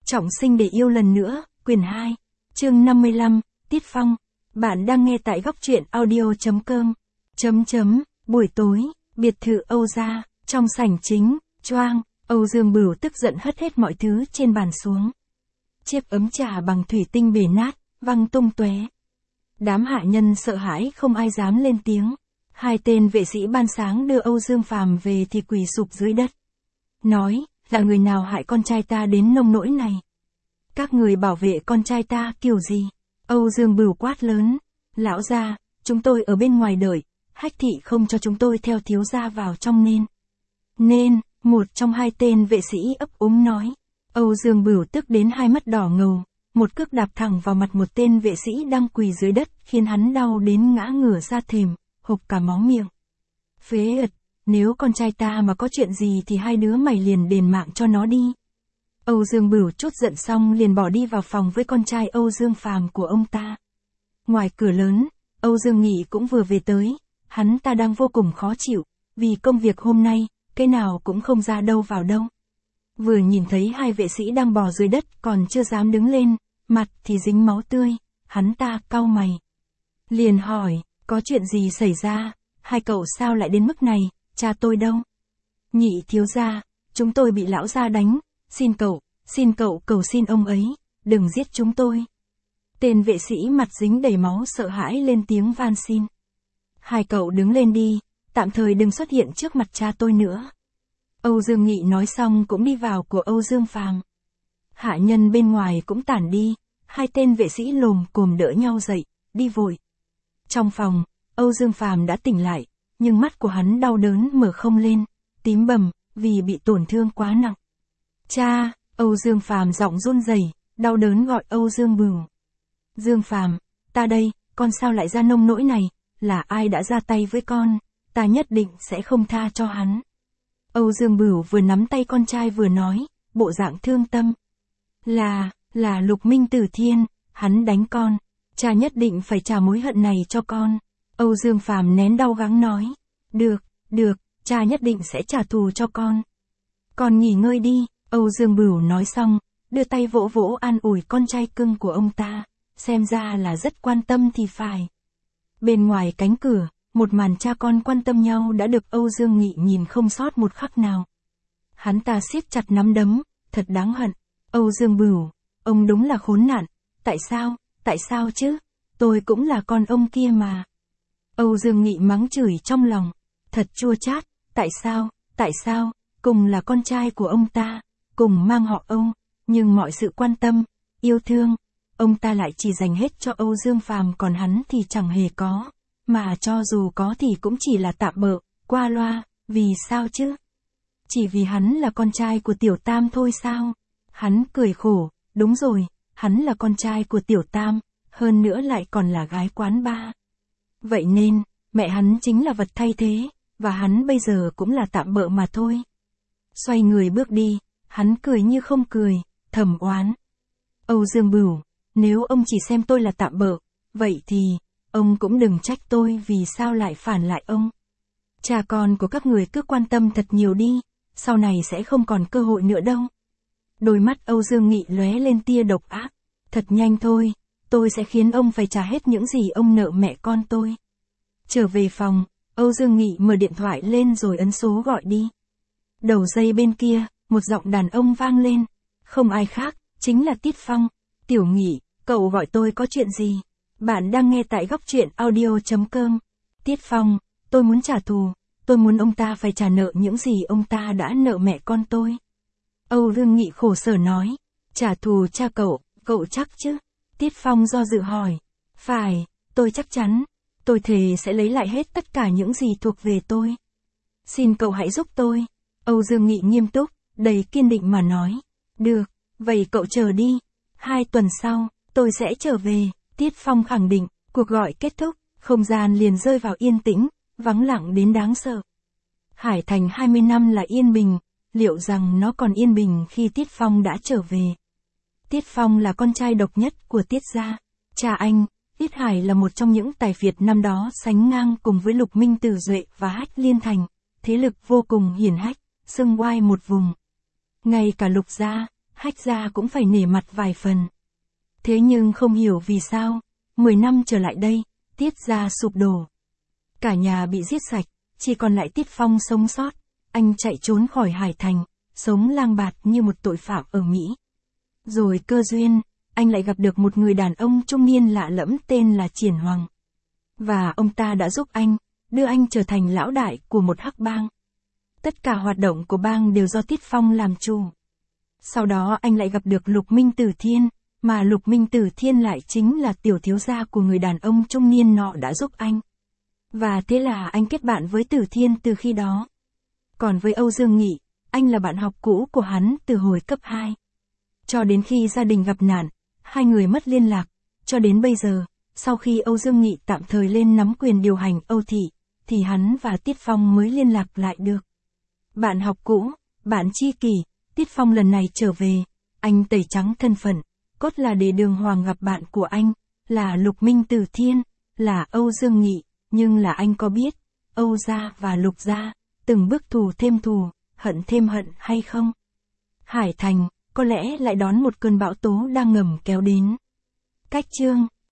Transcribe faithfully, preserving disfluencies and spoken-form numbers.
Trọng sinh để yêu lần nữa, quyển hai, chương năm mươi lăm, Tiết Phong. Bạn đang nghe tại góc truyện audio.com. Chấm chấm, buổi tối, biệt thự Âu gia, trong sảnh chính, choang, Âu Dương Bửu tức giận hất hết mọi thứ trên bàn xuống. Chiếc ấm trà bằng thủy tinh bể nát, văng tung tóe. Đám hạ nhân sợ hãi không ai dám lên tiếng. Hai tên vệ sĩ ban sáng đưa Âu Dương Phàm về thì quỳ sụp dưới đất. Nói, là người nào hại con trai ta đến nông nỗi này? Các người bảo vệ con trai ta kiểu gì? Âu Dương Bửu quát lớn. Lão gia, chúng tôi ở bên ngoài đợi, Hách thị không cho chúng tôi theo thiếu gia vào trong nên. Nên, một trong hai tên vệ sĩ ấp úng nói. Âu Dương Bửu tức đến hai mắt đỏ ngầu, một cước đạp thẳng vào mặt một tên vệ sĩ đang quỳ dưới đất khiến hắn đau đến ngã ngửa ra thềm, hộc cả máu miệng. Phế ật, nếu con trai ta mà có chuyện gì thì hai đứa mày liền đền mạng cho nó đi. Âu Dương Bửu trút giận xong liền bỏ đi vào phòng với con trai Âu Dương Phàm của ông ta. Ngoài cửa lớn, Âu Dương Nghị cũng vừa về tới, hắn ta đang vô cùng khó chịu, vì công việc hôm nay, cái nào cũng không ra đâu vào đâu. Vừa nhìn thấy hai vệ sĩ đang bò dưới đất còn chưa dám đứng lên, mặt thì dính máu tươi, hắn ta cau mày. Liền hỏi, có chuyện gì xảy ra, hai cậu sao lại đến mức này, cha tôi đâu? Nhị thiếu gia, chúng tôi bị lão gia đánh, xin cậu, xin cậu cầu xin ông ấy, đừng giết chúng tôi. Tên vệ sĩ mặt dính đầy máu sợ hãi lên tiếng van xin. Hai cậu đứng lên đi, tạm thời đừng xuất hiện trước mặt cha tôi nữa. Âu Dương Nghị nói xong cũng đi vào của Âu Dương Phàm. Hạ nhân bên ngoài cũng tản đi, hai tên vệ sĩ lồm cồm đỡ nhau dậy, đi vội. Trong phòng, Âu Dương Phàm đã tỉnh lại, nhưng mắt của hắn đau đớn mở không lên, tím bầm, vì bị tổn thương quá nặng. Cha, Âu Dương Phàm giọng run rẩy, đau đớn gọi Âu Dương Bửu. Dương Phàm, ta đây, con sao lại ra nông nỗi này, là ai đã ra tay với con, ta nhất định sẽ không tha cho hắn. Âu Dương Bửu vừa nắm tay con trai vừa nói, bộ dạng thương tâm. Là, là Lục Minh Tử Thiên, hắn đánh con, cha nhất định phải trả mối hận này cho con. Âu Dương Phàm nén đau gắng nói, được, được, cha nhất định sẽ trả thù cho con. Con nghỉ ngơi đi, Âu Dương Bửu nói xong, đưa tay vỗ vỗ an ủi con trai cưng của ông ta, xem ra là rất quan tâm thì phải. Bên ngoài cánh cửa, một màn cha con quan tâm nhau đã được Âu Dương Nghị nhìn không sót một khắc nào. Hắn ta siết chặt nắm đấm, thật đáng hận. Âu Dương Bửu, ông đúng là khốn nạn, tại sao, tại sao chứ, tôi cũng là con ông kia mà. Âu Dương Nghị mắng chửi trong lòng, thật chua chát, tại sao, tại sao, cùng là con trai của ông ta, cùng mang họ Âu, nhưng mọi sự quan tâm, yêu thương, ông ta lại chỉ dành hết cho Âu Dương Phàm còn hắn thì chẳng hề có, mà cho dù có thì cũng chỉ là tạm bợ, qua loa, vì sao chứ? Chỉ vì hắn là con trai của Tiểu Tam thôi sao? Hắn cười khổ, đúng rồi, hắn là con trai của Tiểu Tam, hơn nữa lại còn là gái quán ba. Vậy nên, mẹ hắn chính là vật thay thế, và hắn bây giờ cũng là tạm bợ mà thôi. Xoay người bước đi, hắn cười như không cười, thầm oán. Âu Dương Bửu, nếu ông chỉ xem tôi là tạm bợ, vậy thì, ông cũng đừng trách tôi vì sao lại phản lại ông. Cha con của các người cứ quan tâm thật nhiều đi, sau này sẽ không còn cơ hội nữa đâu. Đôi mắt Âu Dương Nghị lóe lên tia độc ác, thật nhanh thôi, tôi sẽ khiến ông phải trả hết những gì ông nợ mẹ con tôi. Trở về phòng, Âu Dương Nghị mở điện thoại lên rồi ấn số gọi đi. Đầu dây bên kia, một giọng đàn ông vang lên, không ai khác, chính là Tiết Phong. Tiểu Nghị, cậu gọi tôi có chuyện gì? Bạn đang nghe tại góc truyện audio.com. Tiết Phong, tôi muốn trả thù, tôi muốn ông ta phải trả nợ những gì ông ta đã nợ mẹ con tôi. Âu Dương Nghị khổ sở nói, trả thù cha cậu, cậu chắc chứ? Tiết Phong do dự hỏi, phải, tôi chắc chắn, tôi thề sẽ lấy lại hết tất cả những gì thuộc về tôi. Xin cậu hãy giúp tôi. Âu Dương Nghị nghiêm túc, đầy kiên định mà nói, được, vậy cậu chờ đi, hai tuần sau, tôi sẽ trở về. Tiết Phong khẳng định, cuộc gọi kết thúc, không gian liền rơi vào yên tĩnh, vắng lặng đến đáng sợ. Hải Thành hai mươi năm là yên bình, liệu rằng nó còn yên bình khi Tiết Phong đã trở về? Tiết Phong là con trai độc nhất của Tiết gia. Cha anh, Tiết Hải là một trong những tài phiệt năm đó sánh ngang cùng với Lục Minh Tử Duệ và Hách Liên Thành, thế lực vô cùng hiển hách, xưng oai một vùng. Ngay cả Lục gia, Hách gia cũng phải nể mặt vài phần. Thế nhưng không hiểu vì sao, mười năm trở lại đây, Tiết gia sụp đổ. Cả nhà bị giết sạch, chỉ còn lại Tiết Phong sống sót. Anh chạy trốn khỏi Hải Thành, sống lang bạt như một tội phạm ở Mỹ. Rồi cơ duyên, anh lại gặp được một người đàn ông trung niên lạ lẫm tên là Triển Hoàng. Và ông ta đã giúp anh, đưa anh trở thành lão đại của một hắc bang. Tất cả hoạt động của bang đều do Tiết Phong làm chủ. Sau đó anh lại gặp được Lục Minh Tử Thiên, mà Lục Minh Tử Thiên lại chính là tiểu thiếu gia của người đàn ông trung niên nọ đã giúp anh. Và thế là anh kết bạn với Tử Thiên từ khi đó. Còn với Âu Dương Nghị, anh là bạn học cũ của hắn từ hồi cấp hai. Cho đến khi gia đình gặp nạn, hai người mất liên lạc, cho đến bây giờ, sau khi Âu Dương Nghị tạm thời lên nắm quyền điều hành Âu Thị, thì hắn và Tiết Phong mới liên lạc lại được. Bạn học cũ, bạn tri kỷ, Tiết Phong lần này trở về, anh tẩy trắng thân phận, cốt là để đường hoàng gặp bạn của anh, là Lục Minh Tử Thiên, là Âu Dương Nghị, nhưng là anh có biết, Âu gia và Lục gia, từng bước thù thêm thù, hận thêm hận hay không? Hải Thành, có lẽ lại đón một cơn bão tố đang ngầm kéo đến. Cách chương